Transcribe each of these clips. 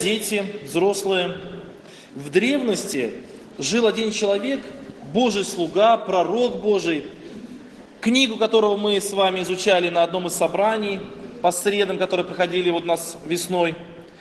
Дети, взрослые. В древности жил один человек, Божий слуга, пророк Божий, книгу которого мы с вами изучали на одном из собраний по средам, которые проходили вот у нас весной.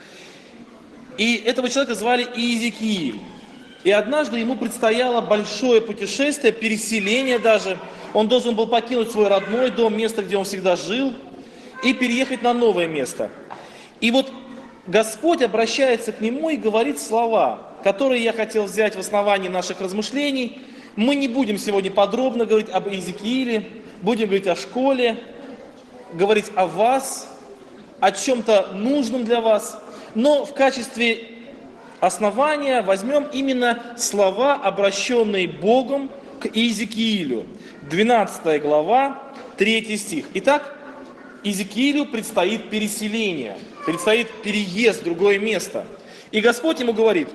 И этого человека звали Иезекииль. И однажды ему предстояло большое путешествие, переселение даже. Он должен был покинуть свой родной дом, место, где он всегда жил, и переехать на новое место. И вот Господь обращается к нему и говорит слова, которые я хотел взять в основании наших размышлений. Мы не будем сегодня подробно говорить об Иезекииле, будем говорить о школе, говорить о вас, о чем-то нужном для вас. Но в качестве основания возьмем именно слова, обращенные Богом к Иезекиилю. 12 глава, 3 стих. Итак, Иезекиилю предстоит переселение, предстоит переезд в другое место. И Господь ему говорит: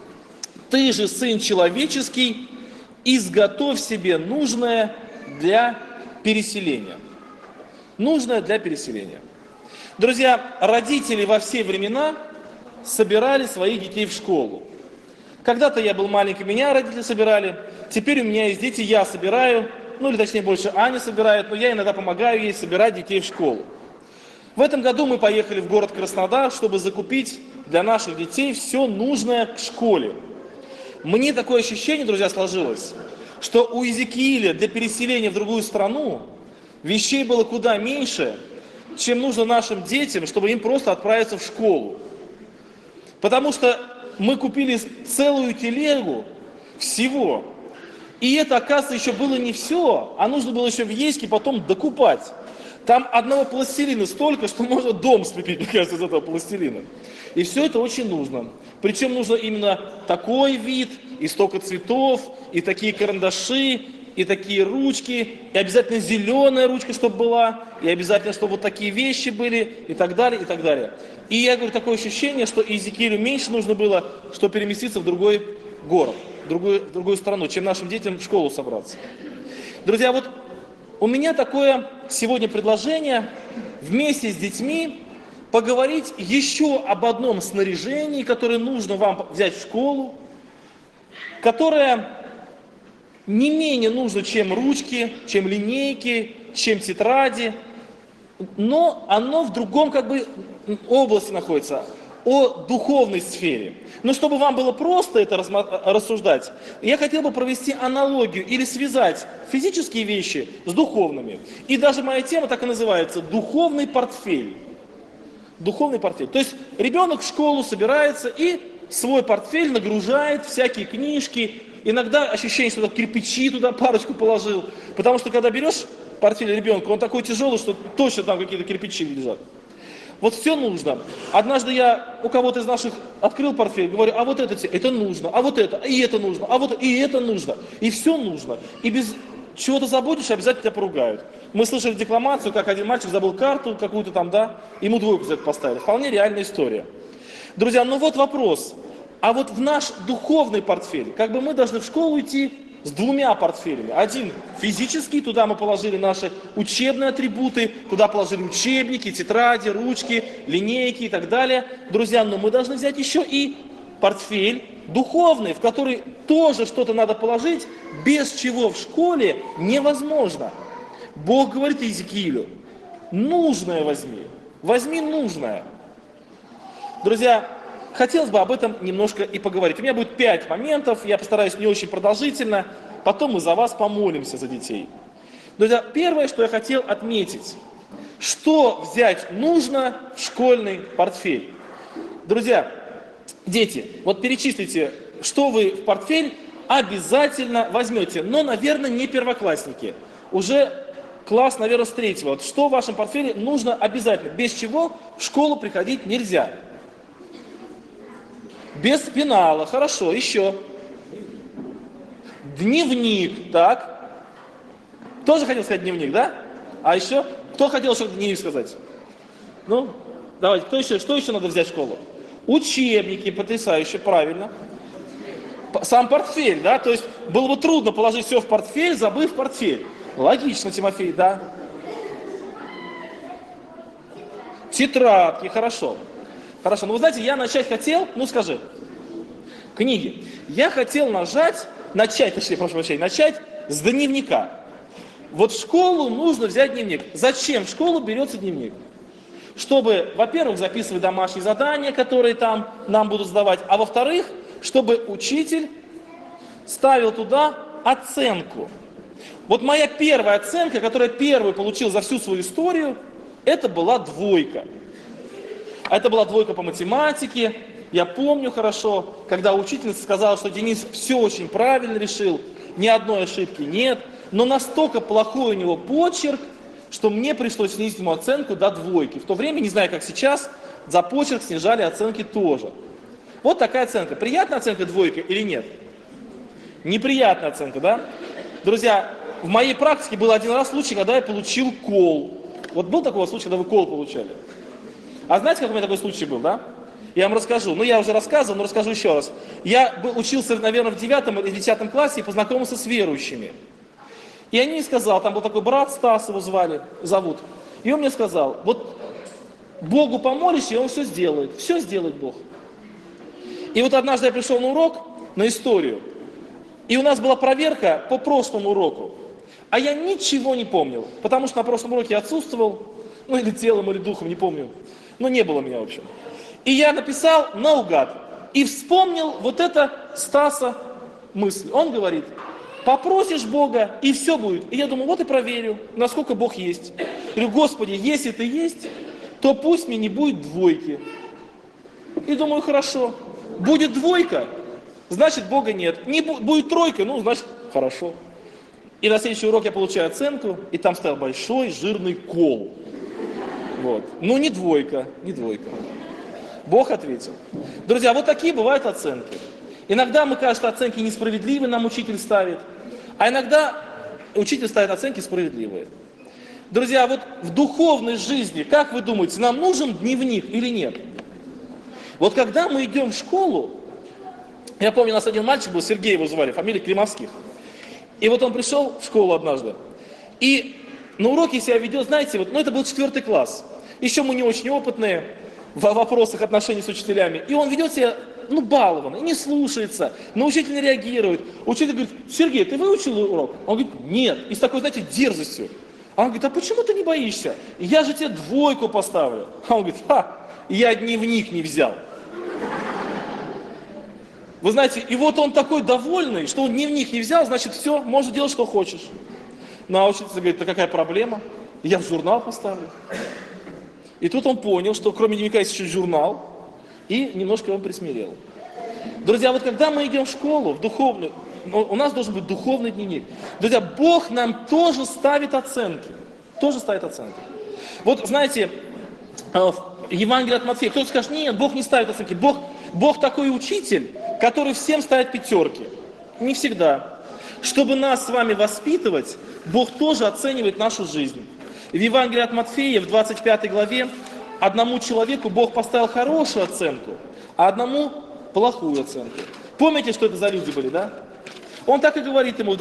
«Ты же, сын человеческий, изготовь себе нужное для переселения». Нужное для переселения. Друзья, родители во все времена собирали своих детей в школу. Когда-то я был маленький, меня родители собирали. Теперь у меня есть дети, я собираю. Ну или точнее больше Аня собирает, но я иногда помогаю ей собирать детей в школу. В этом году мы поехали в город Краснодар, чтобы закупить для наших детей все нужное к школе. Мне такое ощущение, друзья, сложилось, что у Иезекииля для переселения в другую страну вещей было куда меньше, чем нужно нашим детям, чтобы им просто отправиться в школу. Потому что мы купили целую телегу всего. И это, оказывается, еще было не все, а нужно было еще в Ейске потом докупать. Там одного пластилина столько, что можно дом слепить, мне кажется, из этого пластилина. И все это очень нужно. Причем нужно именно такой вид, и столько цветов, и такие карандаши, и такие ручки, и обязательно зеленая ручка, чтобы была, и обязательно, чтобы вот такие вещи были, и так далее, и так далее. И я говорю, такое ощущение, что Иезекиилю меньше нужно было, чтобы переместиться в другой город, в другую страну, чем нашим детям в школу собраться. Друзья, вот у меня такое сегодня предложение вместе с детьми поговорить еще об одном снаряжении, которое нужно вам взять в школу, которое не менее нужно, чем ручки, чем линейки, чем тетради, но оно в другом области находится, о духовной сфере. Но чтобы вам было просто это рассуждать, я хотел бы провести аналогию или связать физические вещи с духовными. И даже моя тема так и называется: духовный портфель. Духовный портфель. То есть ребенок в школу собирается и свой портфель нагружает, всякие книжки, иногда ощущение, что кирпичи туда парочку положил. Потому что когда берешь портфель ребенка, он такой тяжелый, что точно там какие-то кирпичи лежат. Вот все нужно. Однажды я у кого-то из наших открыл портфель, говорю: а вот это нужно, а вот это, и это нужно, а вот и это нужно. И все нужно. И без чего-то забудешь, обязательно тебя поругают. Мы слышали декламацию, как один мальчик забыл карту какую-то там, да, ему 2 за это поставили. Вполне реальная история. Друзья, ну вот вопрос. А вот в наш духовный портфель, мы должны в школу идти с 2 портфелями. Один физический, туда мы положили наши учебные атрибуты, туда положили учебники, тетради, ручки, линейки и так далее. Друзья, но мы должны взять еще и портфель духовный, в который тоже что-то надо положить, без чего в школе невозможно. Бог говорит Иезекиилю: нужное возьми, возьми нужное. Друзья, хотелось бы об этом немножко и поговорить. У меня будет 5 моментов, я постараюсь не очень продолжительно, потом мы за вас помолимся, за детей. Друзья, первое, что я хотел отметить: что взять нужно в школьный портфель. Друзья, дети, вот перечислите, что вы в портфель обязательно возьмете, но, наверное, не первоклассники, уже класс, наверное, с 3-го. Вот что в вашем портфеле нужно обязательно, без чего в школу приходить нельзя. Без пенала, хорошо, еще. Дневник, так. Тоже хотел сказать дневник, да? А еще? Кто хотел что-то дневник сказать? Ну, давайте, кто еще? Что еще надо взять в школу? Учебники, потрясающе, правильно. Сам портфель, да? То есть было бы трудно положить все в портфель, забыв портфель. Логично, Тимофей, да? Тетрадки, хорошо. Хорошо, ну вы знаете, я начать хотел, ну скажи, книги. Я хотел начать с дневника. Вот в школу нужно взять дневник. Зачем в школу берется дневник? Чтобы, во-первых, записывать домашние задания, которые там нам будут сдавать, а во-вторых, чтобы учитель ставил туда оценку. Вот моя первая оценка, которую я первую получил за всю свою историю, это была 2. Это была 2 по математике. Я помню хорошо, когда учительница сказала, что Денис все очень правильно решил, ни одной ошибки нет, но настолько плохой у него почерк, что мне пришлось снизить ему оценку до 2. В то время, не знаю как сейчас, за почерк снижали оценки тоже. Вот такая оценка. Приятная оценка 2 или нет? Неприятная оценка, да? Друзья, в моей практике был один раз случай, когда я получил кол. Вот был такой случай, когда вы кол получали? А знаете, как у меня такой случай был, да? Я вам расскажу. Ну, я уже рассказывал, но расскажу еще раз. Я учился, наверное, в 9 или 10 классе и познакомился с верующими. И они мне сказали, там был такой брат Стас, его зовут. И он мне сказал, вот Богу помолишься, и он все сделает. Все сделает Бог. И вот однажды я пришел на урок, на историю. И у нас была проверка по прошлому уроку. А я ничего не помнил, потому что на прошлом уроке я отсутствовал, ну или телом, или духом, не помню. Но не было меня, в общем. И я написал наугад. И вспомнил вот это Стаса мысль. Он говорит, попросишь Бога, и все будет. И я думаю, вот и проверю, насколько Бог есть. Я говорю, Господи, если ты есть, то пусть мне не будет 2. И думаю, хорошо. Будет 2, значит Бога нет. Не будет 3, ну значит хорошо. И на следующий урок я получаю оценку, и там стоял большой жирный кол. Вот. Ну не 2, не 2. Бог ответил. Друзья, вот такие бывают оценки. Иногда мы кажется, оценки несправедливые нам учитель ставит, а иногда учитель ставит оценки справедливые. Друзья, вот в духовной жизни, как вы думаете, нам нужен дневник или нет? Вот когда мы идем в школу, я помню, у нас один мальчик был, Сергей его звали, фамилия Климовских. И вот он пришел в школу однажды, и на уроке себя ведет, знаете, вот, ну это был 4 класс. Еще мы не очень опытные в вопросах отношений с учителями. И он ведет себя, ну, балованно, не слушается, на учителя не реагирует. Учитель говорит, Сергей, ты выучил урок? Он говорит, нет. И с такой, знаете, дерзостью. А он говорит, а почему ты не боишься? Я же тебе 2 поставлю. А он говорит, я дневник не взял. Вы знаете, и вот он такой довольный, что он дневник не взял, значит, все, можешь делать, что хочешь. Ну, а учитель говорит, да какая проблема? Я в журнал поставлю. И тут он понял, что кроме дневника есть еще журнал, и немножко он присмирел. Друзья, вот когда мы идем в школу, в духовную, у нас должен быть духовный дневник. Друзья, Бог нам тоже ставит оценки. Тоже ставит оценки. Вот, знаете, Евангелие от Матфея, кто-то скажет, нет, Бог не ставит оценки. Бог такой учитель, который всем ставит 5. Не всегда. Чтобы нас с вами воспитывать, Бог тоже оценивает нашу жизнь. В Евангелии от Матфея, в 25 главе, одному человеку Бог поставил хорошую оценку, а одному плохую оценку. Помните, что это за люди были, да? Он так и говорит ему в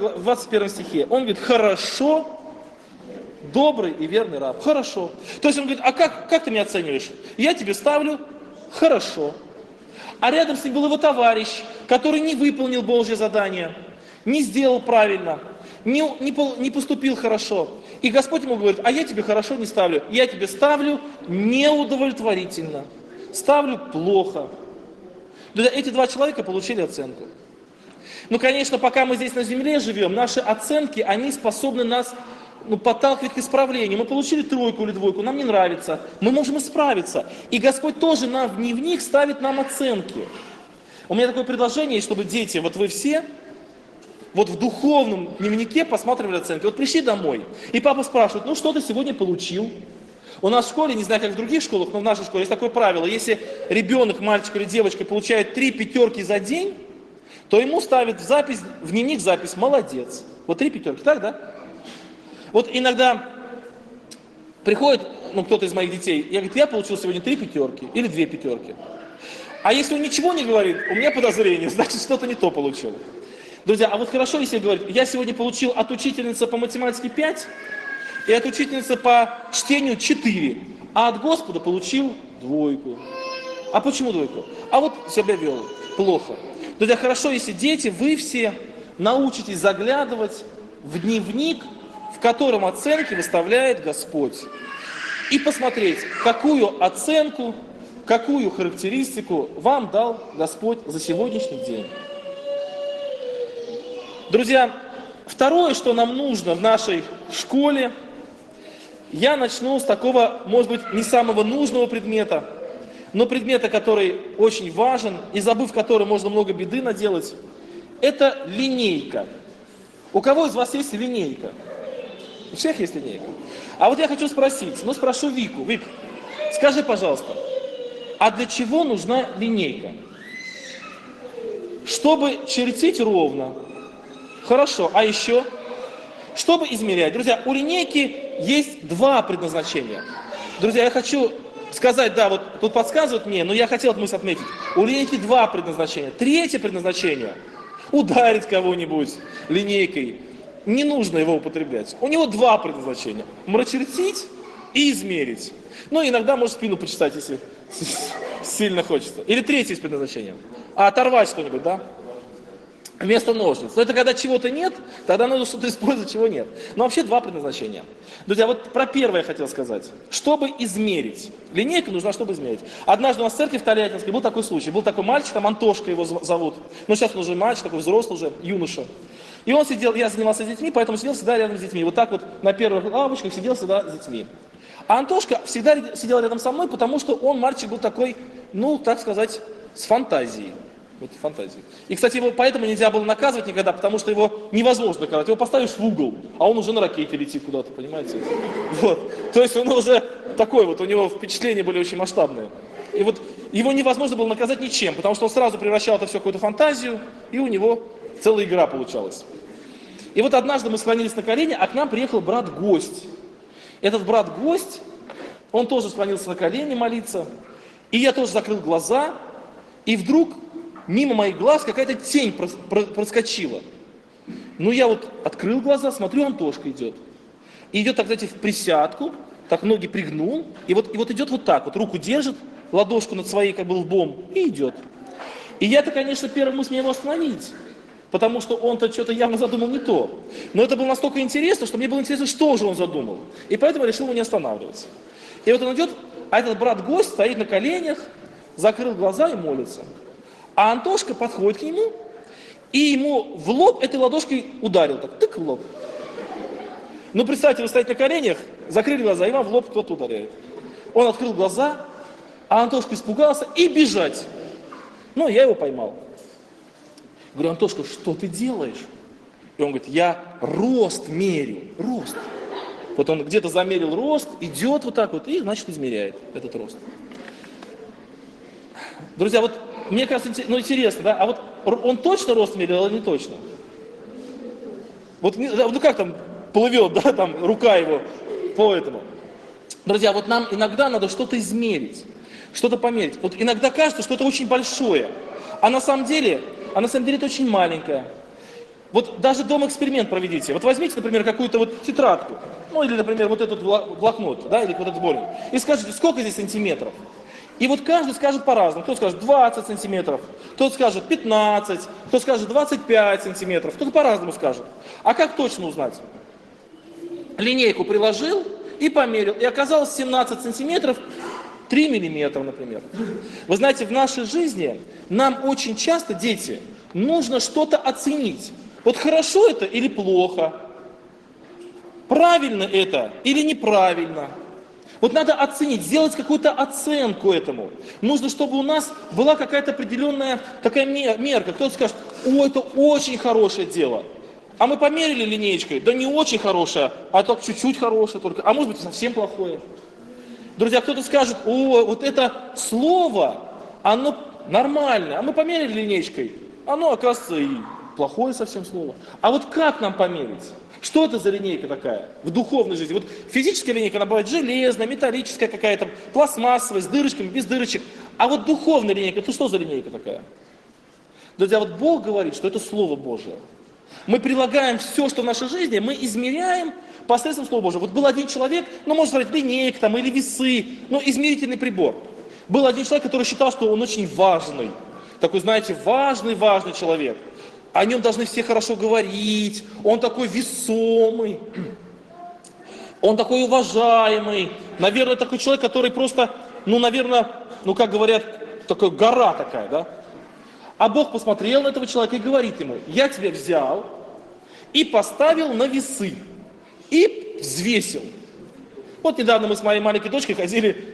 21 стихе. Он говорит, хорошо, добрый и верный раб. Хорошо. То есть он говорит, а как ты меня оцениваешь? Я тебе ставлю хорошо. А рядом с ним был его товарищ, который не выполнил Божье задание, не сделал правильно, не поступил хорошо. И Господь ему говорит, а я тебе хорошо не ставлю, я тебе ставлю неудовлетворительно, ставлю плохо. Эти 2 человека получили оценку. Ну, конечно, пока мы здесь на земле живем, наши оценки, они способны нас подталкивать к исправлению. Мы получили 3 или 2, нам не нравится, мы можем исправиться. И Господь тоже нам в дневник ставит нам оценки. У меня такое предложение, чтобы дети, вот вы все, вот в духовном дневнике посматривали оценки. Вот пришли домой, и папа спрашивает, ну что ты сегодня получил? У нас в школе, не знаю, как в других школах, но в нашей школе есть такое правило. Если ребенок, мальчик или девочка получает 3 5 за день, то ему ставят в дневник запись «молодец». Вот 3 5, так, да? Вот иногда приходит кто-то из моих детей, я говорю, я получил сегодня 3 5 или 2 5. А если он ничего не говорит, у меня подозрение, значит, что-то не то получил. Друзья, а вот хорошо, если говорит, я сегодня получил от учительницы по математике 5 и от учительницы по чтению 4, а от Господа получил 2. А почему двойку? А вот себя вел плохо. Друзья, хорошо, если дети, вы все научитесь заглядывать в дневник, в котором оценки выставляет Господь. И посмотреть, какую оценку, какую характеристику вам дал Господь за сегодняшний день. Друзья, второе, что нам нужно в нашей школе, я начну с такого, может быть, не самого нужного предмета, но предмета, который очень важен, и забыв который можно много беды наделать, это линейка. У кого из вас есть линейка? У всех есть линейка. А вот я хочу спросить, спрошу Вику. Вик, скажи, пожалуйста, а для чего нужна линейка? Чтобы чертить ровно. Хорошо, а еще? Чтобы измерять. Друзья, у линейки есть два предназначения. Друзья, я хочу сказать, да, вот тут подсказывают мне, но я хотел эту мысль отметить. У линейки два предназначения. Третье предназначение – ударить кого-нибудь линейкой. Не нужно его употреблять. У него два предназначения. Начертить и измерить. Ну, иногда может спину почесать, если сильно хочется. Или третье есть предназначение. Оторвать что-нибудь, да? Вместо ножниц. Но это когда чего-то нет, тогда нужно что-то использовать, чего нет. Но вообще два предназначения. Друзья, вот про первое я хотел сказать. Чтобы измерить. Линейка нужна, чтобы измерить. Однажды у нас в церкви в Тольяттинской был такой случай. Был такой мальчик, там Антошка его зовут. Ну, сейчас он уже мальчик, такой взрослый уже, юноша. И он сидел, я занимался с детьми, поэтому сидел всегда рядом с детьми. Вот так вот на первых лавочках сидел всегда с детьми. А Антошка всегда сидел рядом со мной, потому что он, мальчик, был такой, ну, так сказать, с фантазией. Вот фантазии. И, кстати, его поэтому нельзя было наказывать никогда, потому что его невозможно наказать. Его поставишь в угол, а он уже на ракете летит куда-то, понимаете? Вот. То есть он уже такой вот, у него впечатления были очень масштабные. И вот его невозможно было наказать ничем, потому что он сразу превращал это все в какую-то фантазию, и у него целая игра получалась. И вот однажды мы склонились на колени, а к нам приехал брат-гость. Этот брат-гость, он тоже склонился на колени молиться, и я тоже закрыл глаза, и вдруг мимо моих глаз какая-то тень проскочила. Ну, я вот открыл глаза, смотрю, Антошка идет. И идет, так, знаете, в присядку, так ноги пригнул, и вот идет вот так, вот руку держит, ладошку над своей, как бы, лбом, и идет. И я-то, конечно, первая мысль мне его остановить, потому что он-то что-то явно задумал не то. Но это было настолько интересно, что мне было интересно, что же он задумал. И поэтому я решил его не останавливаться. И вот он идет, а этот брат-гость стоит на коленях, закрыл глаза и молится. А Антошка подходит к нему, и ему в лоб этой ладошкой ударил, так, тык в лоб. Ну, представьте, вы стоите на коленях, закрыли глаза, и вам в лоб кто-то ударяет. Он открыл глаза, а Антошка испугался и бежать. Ну, я его поймал. Говорю, Антошка, что ты делаешь? И он говорит, я рост мерю, рост. Вот он где-то замерил рост, идет вот так вот, и, значит, измеряет этот рост. Друзья, вот мне кажется, ну интересно, да, а вот он точно рост мерил или не точно? Вот, ну как там плывет, да, там рука его по этому. Друзья, вот нам иногда надо что-то измерить, что-то померить. Вот иногда кажется, что это очень большое, а на самом деле это очень маленькое. Вот даже дома эксперимент проведите. Вот возьмите, например, какую-то вот тетрадку, ну или, например, вот этот блокнот, да, или вот этот сборник, и скажите, сколько здесь сантиметров? И вот каждый скажет по-разному. Кто скажет 20 сантиметров, кто скажет 15, кто скажет 25 сантиметров, кто-то по-разному скажет. А как точно узнать? Линейку приложил и померил, и оказалось 17 сантиметров 3 миллиметра, например. Вы знаете, в нашей жизни нам очень часто, дети, нужно что-то оценить. Вот хорошо это или плохо, правильно это или неправильно. Вот надо оценить, сделать какую-то оценку этому. Нужно, чтобы у нас была какая-то определенная такая мерка. Кто-то скажет, о, это очень хорошее дело. А мы померили линеечкой, да не очень хорошее, а так чуть-чуть хорошее только. А может быть совсем плохое. Друзья, кто-то скажет, о, вот это слово, оно нормальное. А мы померили линеечкой, оно, оказывается, и плохое совсем слово. А вот как нам померить? Что это за линейка такая в духовной жизни? Вот физическая линейка, она бывает железная, металлическая какая-то, пластмассовая, с дырочками, без дырочек. А вот духовная линейка, это что за линейка такая? Друзья, вот Бог говорит, что это Слово Божие. Мы прилагаем все, что в нашей жизни, мы измеряем посредством Слова Божьего. Вот был один человек, ну, можно сказать, линейка там, или весы, ну, измерительный прибор. Был один человек, который считал, что он очень важный. Такой, знаете, важный человек. О нем должны все хорошо говорить. Он такой весомый. Он такой уважаемый. Наверное, такой человек, который просто, наверное, как говорят, такая гора такая, да? А Бог посмотрел на этого человека и говорит ему: я тебя взял и поставил на весы. И взвесил. Вот недавно мы с моей маленькой дочкой ходили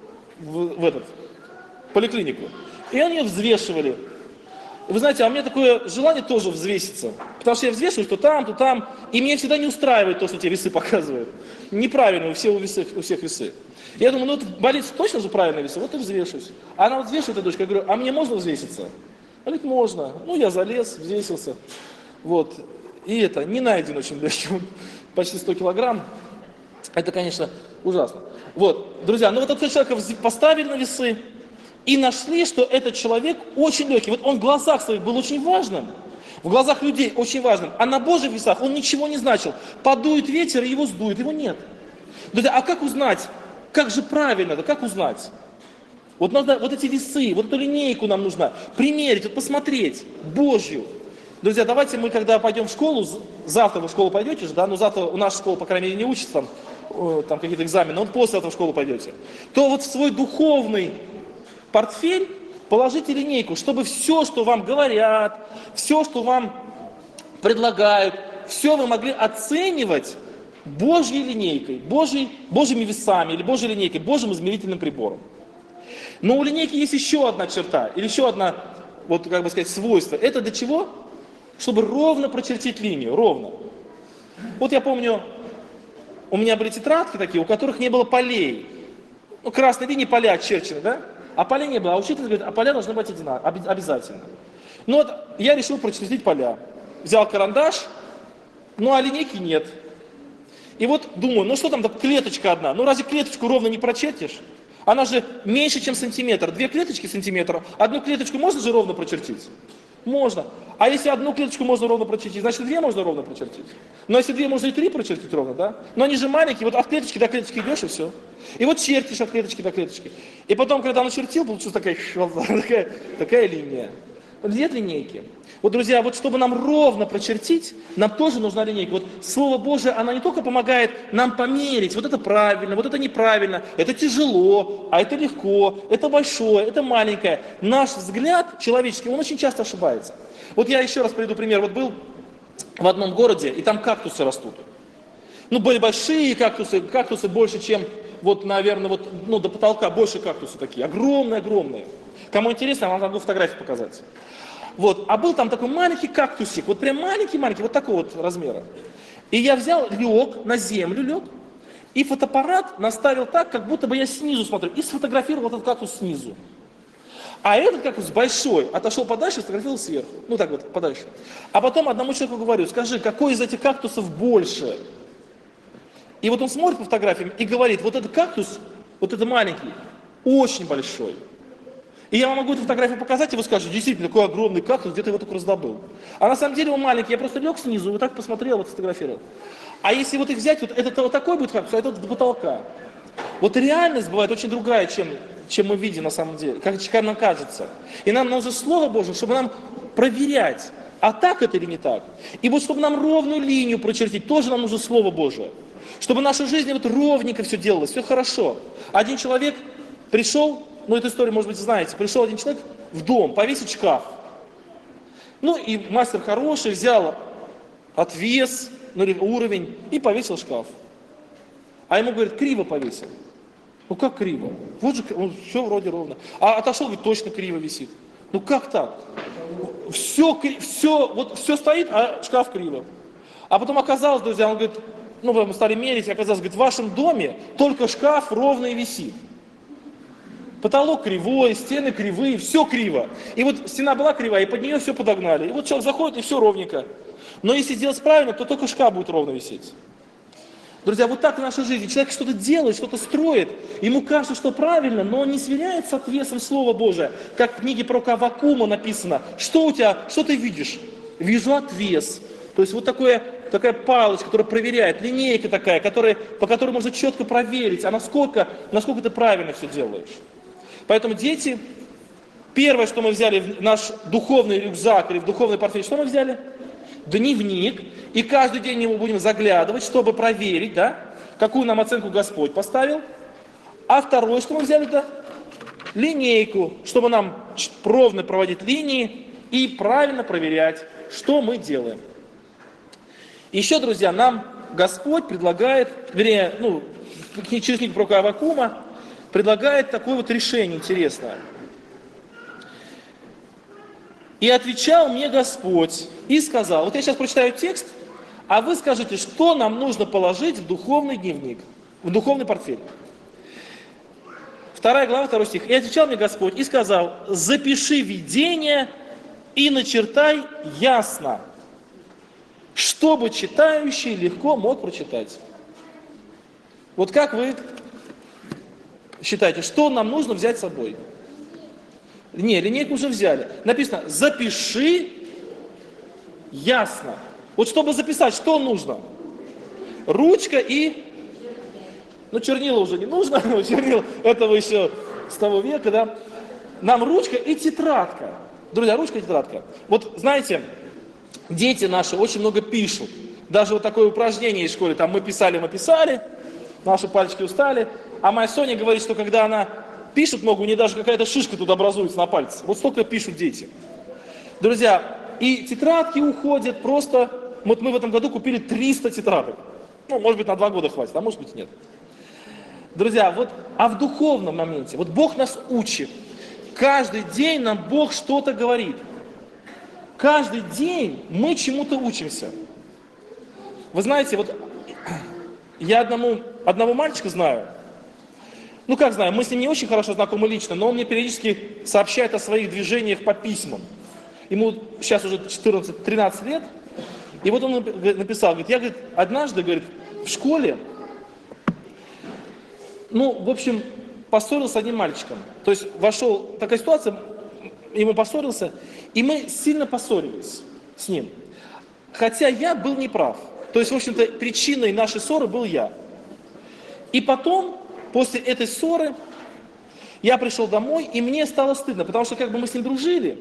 в поликлинику. И они ее взвешивали. И вы знаете, а у меня такое желание тоже взвеситься. Потому что я взвешиваю, то там. И меня всегда не устраивает то, что тебе весы показывают. Неправильно, у всех весы. Я думаю, это больница точно же правильные весы, вот и взвешиваюсь. А она вот взвешивает, эта дочка, я говорю: а мне можно взвеситься? Она говорит: можно. Я залез, взвесился. Вот. И не найден очень легким. Почти 100 килограмм. Это, конечно, ужасно. Вот, друзья, вот этого человека поставили на весы и нашли, что этот человек очень легкий. Вот он в глазах своих был очень важным, в глазах людей очень важным, а на Божьих весах он ничего не значил. Подует ветер, и его сдует, его нет. Друзья, а как узнать, как же правильно, как узнать? Вот надо вот эти весы, вот эту линейку нам нужно примерить, вот посмотреть, Божью. Друзья, давайте мы, когда пойдем в школу, завтра вы в школу пойдете же, да, завтра у нас школа, по крайней мере, не учится там какие-то экзамены, но после этого в школу пойдете, то вот в свой духовный портфель положите линейку, чтобы все, что вам говорят, все, что вам предлагают, все вы могли оценивать Божьей линейкой, Божьими весами или Божьей линейкой, Божьим измерительным прибором. Но у линейки есть еще одна черта, или еще одна, свойство. Это для чего? Чтобы ровно прочертить линию, ровно. Вот я помню, у меня были тетрадки такие, у которых не было полей. Красной линии поля очерчены, да? А полей не было. А учитель говорит: а поля должны быть обязательно. Я решил прочертить поля. Взял карандаш, а линейки нет. И вот думаю, что там, клеточка одна. Разве клеточку ровно не прочертишь? Она же меньше, чем сантиметр. 2 клеточки сантиметра. Одну клеточку можно же ровно прочертить? Можно. А если одну клеточку можно ровно прочертить, значит 2 можно ровно прочертить. Но если 2, можно и 3 прочертить ровно, да? Но они же маленькие, вот от клеточки до клеточки идешь и все. И вот чертишь от клеточки до клеточки. И потом, когда начертил, получилась такая линия. Нет линейки. Вот, друзья, вот чтобы нам ровно прочертить, нам тоже нужна линейка. Вот Слово Божие, оно не только помогает нам померить, вот это правильно, вот это неправильно, это тяжело, а это легко, это большое, это маленькое. Наш взгляд человеческий, он очень часто ошибается. Вот я еще раз приведу пример. Вот был в одном городе, и там кактусы растут. Были большие кактусы больше, чем, наверное, до потолка, больше кактусы такие, огромные. Кому интересно, я вам могу фотографию показать. А был там такой маленький кактусик, прям маленький, вот такого размера. И я лег на землю, и фотоаппарат наставил так, как будто бы я снизу смотрю, и сфотографировал этот кактус снизу. А этот кактус большой, отошел подальше, сфотографировал сверху, подальше. А потом одному человеку говорю: скажи, какой из этих кактусов больше? И он смотрит по фотографиям и говорит: вот этот кактус, вот этот маленький, очень большой. И я вам могу эту фотографию показать, и вы скажете: действительно, такой огромный кактус, где ты его только раздобыл. А на самом деле он маленький, я просто лег снизу, вот так посмотрел, сфотографировал. А если их взять, это такой будет кактус, а это до потолка. Реальность бывает очень другая, чем мы видим на самом деле, как нам кажется. И нам нужно Слово Божие, чтобы нам проверять, а так это или не так. И чтобы нам ровную линию прочертить, тоже нам нужно Слово Божие. Чтобы в нашей жизни ровненько все делалось, все хорошо. Один человек пришел, эту историю, может быть, знаете, пришел один человек в дом повесить шкаф. И мастер хороший взял отвес, уровень и повесил шкаф. А ему говорят: криво повесил. Как криво? Вот же, все вроде ровно. А отошел, говорит: точно криво висит. Как так? Все стоит, а шкаф криво. А потом оказалось, друзья, он говорит, мы стали мерить, оказалось, говорит, в вашем доме только шкаф ровно и висит. Потолок кривой, стены кривые, все криво. И стена была кривая, и под нее все подогнали. И человек заходит, и все ровненько. Но если сделать правильно, то только шкаф будет ровно висеть. Друзья, так в нашей жизни. Человек что-то делает, что-то строит, ему кажется, что правильно, но он не сверяет с отвесом Слова Божия. Как в книге про Аввакума написано: что ты видишь? Вижу отвес. То есть такая палочка, которая проверяет, линейка такая, по которой можно четко проверить, насколько ты правильно все делаешь. Поэтому, дети, первое, что мы взяли в наш духовный рюкзак или в духовный портфель, что мы взяли? Дневник. И каждый день в него будем заглядывать, чтобы проверить, да, какую нам оценку Господь поставил. А второе, что мы взяли-то? Линейку, чтобы нам ровно проводить линии и правильно проверять, что мы делаем. Еще, друзья, нам Господь предлагает, вернее, через книгу пророка Аввакума, предлагает такое вот решение интересное. «И отвечал мне Господь и сказал», вот я сейчас прочитаю текст, а вы скажите, что нам нужно положить в духовный дневник, в духовный портфель. 2 глава, 2 стих. «И отвечал мне Господь и сказал, запиши видение и начертай ясно, чтобы читающий легко мог прочитать». Вот как вы считаете, что нам нужно взять с собой? Не, линейку уже взяли. Написано, запиши ясно. Вот чтобы записать, что нужно? Ручка и... чернила уже не нужно, чернила этого еще с того века, да. Нам ручка и тетрадка. Друзья, ручка и тетрадка. Вот знаете, дети наши очень много пишут. Даже вот такое упражнение в школе, там мы писали, наши пальчики устали. А моя Соня говорит, что когда она пишет много, у нее даже какая-то шишка тут образуется на пальце. Вот столько пишут дети. Друзья, и тетрадки уходят просто... Вот мы в этом году купили 300 тетрадок. Может быть, на 2 года хватит, а может быть, нет. Друзья, а в духовном моменте, Бог нас учит. Каждый день нам Бог что-то говорит. Каждый день мы чему-то учимся. Вы знаете, я одного мальчика знаю. Как знаю, мы с ним не очень хорошо знакомы лично, но он мне периодически сообщает о своих движениях по письмам. Ему сейчас уже 14-13 лет. И вот он написал, говорит, я, однажды, в школе, поссорился с одним мальчиком. То есть вошел такая ситуация, ему поссорился, и мы сильно поссорились с ним. Хотя я был неправ. То есть, в общем-то, причиной нашей ссоры был я. И потом, после этой ссоры, я пришел домой, и мне стало стыдно, потому что мы с ним дружили,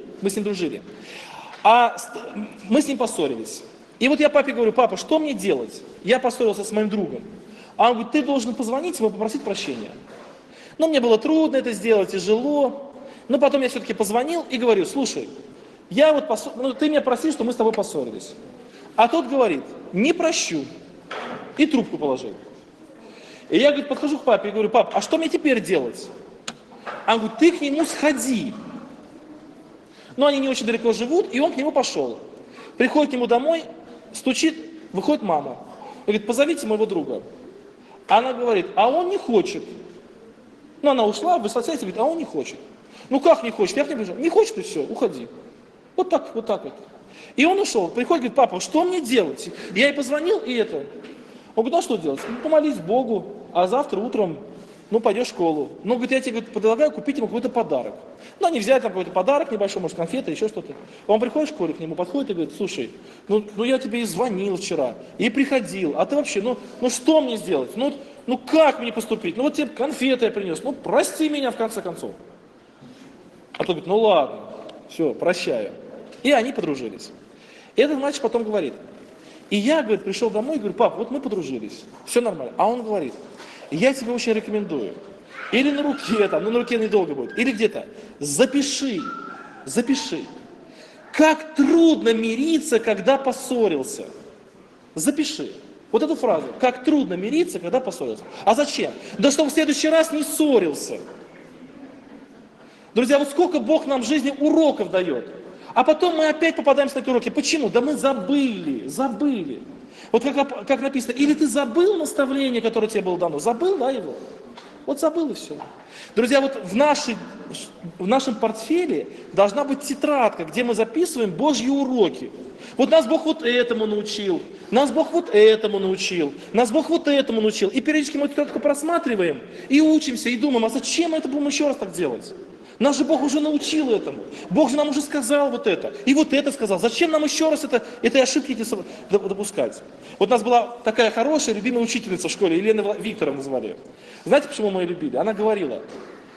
а мы с ним поссорились. И вот я папе говорю, папа, что мне делать? Я поссорился с моим другом. А он говорит, ты должен позвонить ему и попросить прощения. Мне было трудно это сделать, тяжело. Но потом я все-таки позвонил и говорю, слушай, ты меня прости, что мы с тобой поссорились. А тот говорит, не прощу. И трубку положил. И я, подхожу к папе и говорю, пап, а что мне теперь делать? Он говорит, ты к нему сходи. Они не очень далеко живут, и он к нему пошел. Приходит к нему домой, стучит, выходит мама. Говорит, позовите моего друга. Она говорит, а он не хочет. Она ушла, высоцается, говорит, а он не хочет. Как не хочет? Я к нему говорю, не хочет и все, уходи. Вот так. И он ушел, приходит, говорит, папа, что мне делать? Я ей позвонил, и это. Он говорит, что делать? Помолись Богу, а завтра утром, пойдешь в школу. Говорит, я тебе предлагаю купить ему какой-то подарок. Они взяли там какой-то подарок небольшой, может, конфеты, еще что-то. Он приходит в школе, к нему подходит и говорит, слушай, я тебе и звонил вчера, и приходил, а ты вообще, что мне сделать? Как мне поступить? Вот тебе конфеты я принес, прости меня в конце концов. А тот говорит, ладно, все, прощаю. И они подружились. И этот мальчик потом говорит, и я, пришел домой и говорю, пап, мы подружились, все нормально. А он говорит, я тебе очень рекомендую, или на руке, на руке недолго будет, или где-то, запиши, как трудно мириться, когда поссорился. Запиши. Вот эту фразу, как трудно мириться, когда поссорился. А зачем? Да чтобы в следующий раз не ссорился. Друзья, сколько Бог нам в жизни уроков дает. А потом мы опять попадаемся на эти уроки. Почему? Да мы забыли. Как написано, или ты забыл наставление, которое тебе было дано. Забыл, да, его? Забыл и все. Друзья, в нашем портфеле должна быть тетрадка, где мы записываем Божьи уроки. Нас Бог этому научил, нас Бог этому научил, нас Бог этому научил. И периодически мы это только просматриваем и учимся, и думаем, а зачем мы это будем еще раз так делать? Нас же Бог уже научил этому. Бог же нам уже сказал это. И это сказал. Зачем нам еще раз этой ошибки допускать? У нас была такая хорошая, любимая учительница в школе, Елена Викторовна звали. Знаете, почему мы ее любили? Она говорила,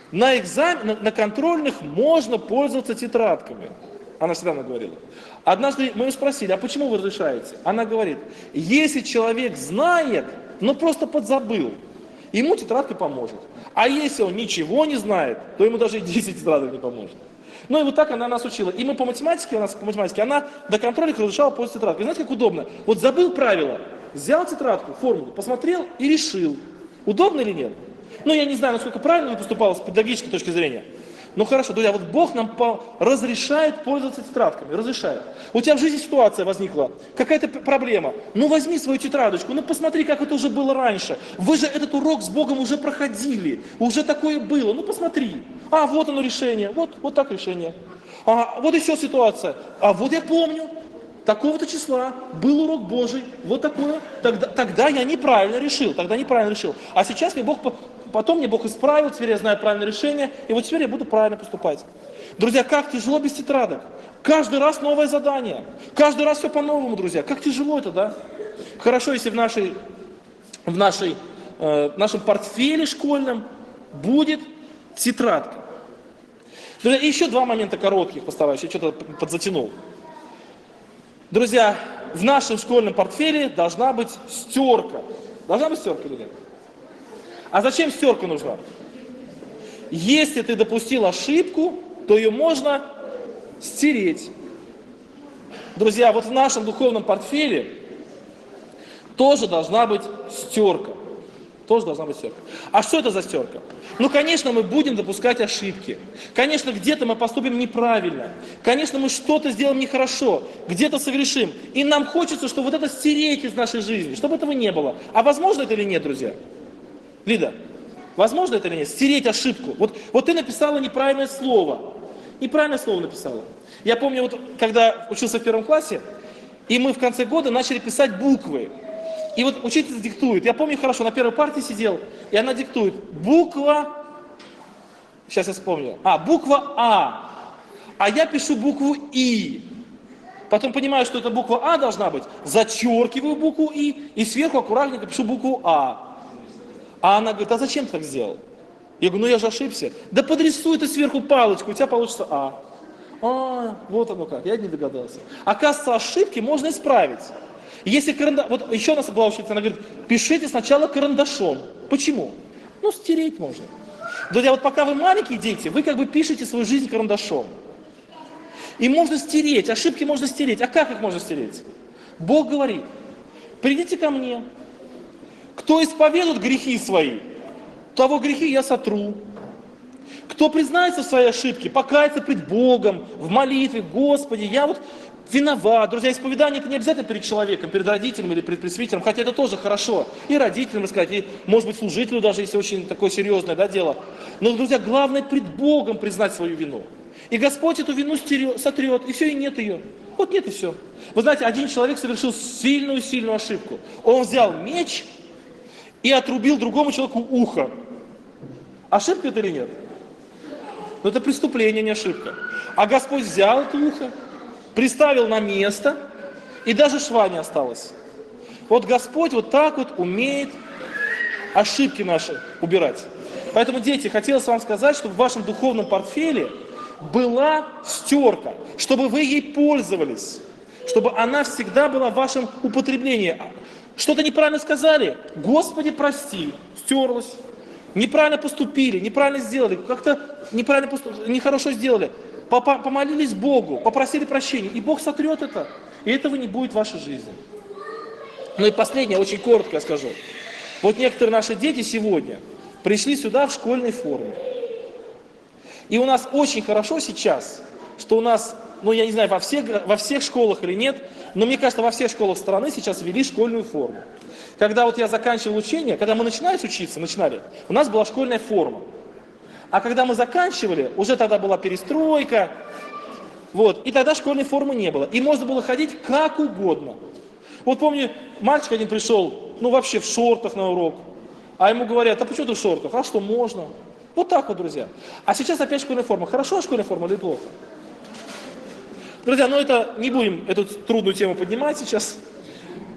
на контрольных можно пользоваться тетрадками. Она всегда нам говорила. Однажды мы ее спросили, а почему вы разрешаете? Она говорит, если человек знает, но просто подзабыл, ему тетрадка поможет. А если он ничего не знает, то ему даже и 10 тетрадок не поможет. Ну и вот так она нас учила. И мы по математике, она до контрольных разрешала пользоваться тетрадкой. Знаете, как удобно? Вот забыл правило, взял тетрадку, формулу, посмотрел и решил. Удобно или нет? Ну, я не знаю, насколько правильно поступало с педагогической точки зрения. Ну хорошо, друзья, вот Бог нам разрешает пользоваться тетрадками, разрешает. У тебя в жизни ситуация возникла, какая-то проблема. Ну возьми свою тетрадочку, ну посмотри, как это уже было раньше. Вы же этот урок с Богом уже проходили, уже такое было, ну посмотри. А, вот оно решение, вот так решение. А, вот еще ситуация. А вот я помню, такого-то числа был урок Божий, вот такое. Тогда я неправильно решил, А сейчас потом мне Бог исправил, теперь я знаю правильное решение, и вот теперь я буду правильно поступать. Друзья, как тяжело без тетрадок. Каждый раз новое задание. Каждый раз все по-новому, друзья. Как тяжело это, да? Хорошо, если в нашем портфеле школьном будет тетрадка. Друзья, и еще 2 момента коротких постараюсь, я что-то подзатянул. Друзья, в нашем школьном портфеле должна быть стерка. Должна быть стерка или нет? А зачем стерка нужна? Если ты допустил ошибку, то ее можно стереть. Друзья, вот в нашем духовном портфеле тоже должна быть стерка. А что это за стерка? Ну, конечно, мы будем допускать ошибки. Конечно, где-то мы поступим неправильно. Конечно, мы что-то сделаем нехорошо, где-то совершим. И нам хочется, чтобы вот это стереть из нашей жизни, чтобы этого не было. А возможно это или нет, друзья? Лида, возможно это или нет? Стереть ошибку. Вот ты написала неправильное слово. Неправильное слово написала. Я помню, вот когда учился в 1 классе, и мы в конце года начали писать буквы. И вот учительница диктует. Я помню хорошо, на первой партии сидел, и она диктует. Буква, сейчас я вспомню. Буква А. А я пишу букву И. Потом понимаю, что это буква А должна быть. Зачеркиваю букву И сверху аккуратненько пишу букву А. А она говорит, а зачем ты так сделал? Я говорю, ну я же ошибся. Да подрисуй ты сверху палочку, у тебя получится А. Вот оно как, я не догадался. Оказывается, ошибки можно исправить. Если вот еще у нас была учительница, она говорит, пишите сначала карандашом. Почему? Ну, стереть можно. Друзья, вот пока вы маленькие дети, вы как бы пишете свою жизнь карандашом. И можно стереть, ошибки можно стереть. А как их можно стереть? Бог говорит, придите ко мне. Кто исповедует грехи свои, того грехи я сотру. Кто признается в своей ошибке, покается пред Богом, в молитве, Господи, я вот виноват. Друзья, исповедание это не обязательно перед человеком, перед родителем или перед пресвитером, хотя это тоже хорошо. И родителям рассказать, и, может быть, служителю даже, если очень такое серьезное дело. Но, друзья, главное пред Богом признать свою вину. И Господь эту вину сотрет, и все, и нет ее. Вот нет и все. Вы знаете, один человек совершил сильную ошибку. Он взял меч и отрубил другому человеку ухо. Ошибка это или нет? Но это преступление, не ошибка. А Господь взял это ухо, приставил на место, и даже шва не осталось. Вот Господь вот так вот умеет ошибки наши убирать. Поэтому, дети, хотелось вам сказать, чтобы в вашем духовном портфеле была стерка, чтобы вы ей пользовались, чтобы она всегда была в вашем употреблении. Что-то неправильно сказали? Господи, прости, стерлось. Неправильно поступили, неправильно сделали, как-то нехорошо сделали. Помолились Богу, попросили прощения, и Бог сотрет это, и этого не будет в вашей жизни. Ну и последнее, очень коротко я скажу. Вот некоторые наши дети сегодня пришли сюда в школьной форме. И у нас очень хорошо сейчас, что у нас, ну я не знаю, во всех школах или нет, но мне кажется, во всех школах страны сейчас ввели школьную форму. Когда вот я заканчивал учение, когда мы начинали, у нас была школьная форма. А когда мы заканчивали, уже тогда была перестройка, вот, и тогда школьной формы не было. И можно было ходить как угодно. Вот помню, мальчик один пришел, ну вообще в шортах на урок, а ему говорят, а почему ты в шортах? А что, можно? Вот так вот, друзья. А сейчас опять школьная форма. Хорошо школьная форма или плохо? Друзья, ну это не будем эту трудную тему поднимать сейчас.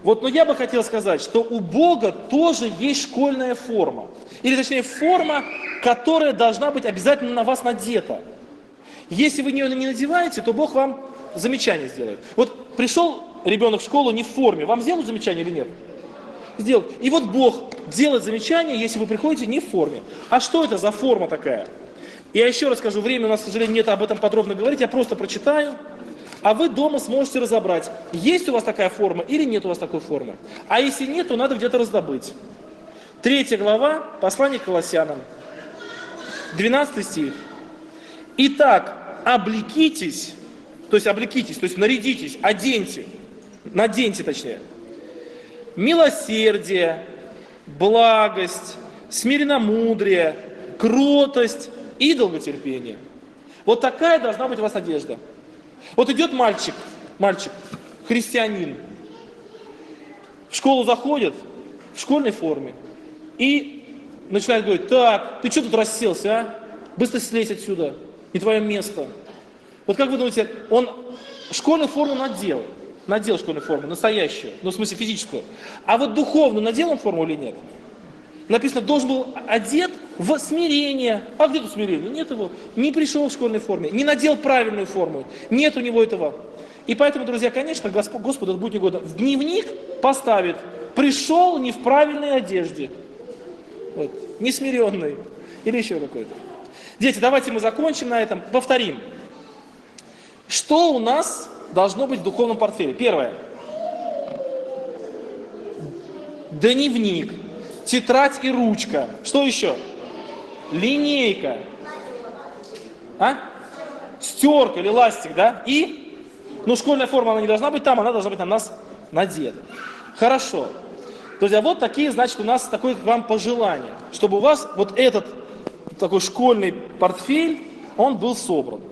Вот, но я бы хотел сказать, что у Бога тоже есть школьная форма. Или точнее форма, которая должна быть обязательно на вас надета. Если вы ее не надеваете, то Бог вам замечание сделает. Вот пришел ребенок в школу не в форме, вам сделают замечание или нет? Сделают. И вот Бог делает замечание, если вы приходите не в форме. А что это за форма такая? Я еще раз скажу, времени у нас, к сожалению, нет об этом подробно говорить, я просто прочитаю, а вы дома сможете разобрать, есть у вас такая форма или нет у вас такой формы. А если нет, то надо где-то раздобыть. 3 глава, послание к Колоссянам, 12 стих. Итак, облекитесь, то есть нарядитесь, наденьте точнее, милосердие, благость, смиренномудрие, кротость и долготерпение. Вот такая должна быть у вас одежда. Вот идет мальчик, христианин, в школу заходит в школьной форме и начинает говорить: так, ты что тут расселся, а? Быстро слезь отсюда, не твое место. Вот как вы думаете, он школьную форму надел школьную форму, настоящую, ну в смысле физическую, а вот духовную надел он форму или нет? Написано, должен был одет в смирение. А где тут смирение? Нет его. Не пришел в школьной форме, не надел правильную форму. Нет у него этого. И поэтому, друзья, конечно, Господу это будет негодно. В дневник поставит: пришел не в правильной одежде. Вот. Несмиренный. Или еще какой-то. Дети, давайте мы закончим на этом. Повторим. Что у нас должно быть в духовном портфеле? Первое. Дневник. Тетрадь и ручка. Что еще? Линейка. Стерка или ластик, да? И? Ну, школьная форма, она не должна быть там, она должна быть на нас надета. Хорошо. Друзья, вот такие, значит, у нас такое к вам пожелание, чтобы у вас вот этот такой школьный портфель, он был собран.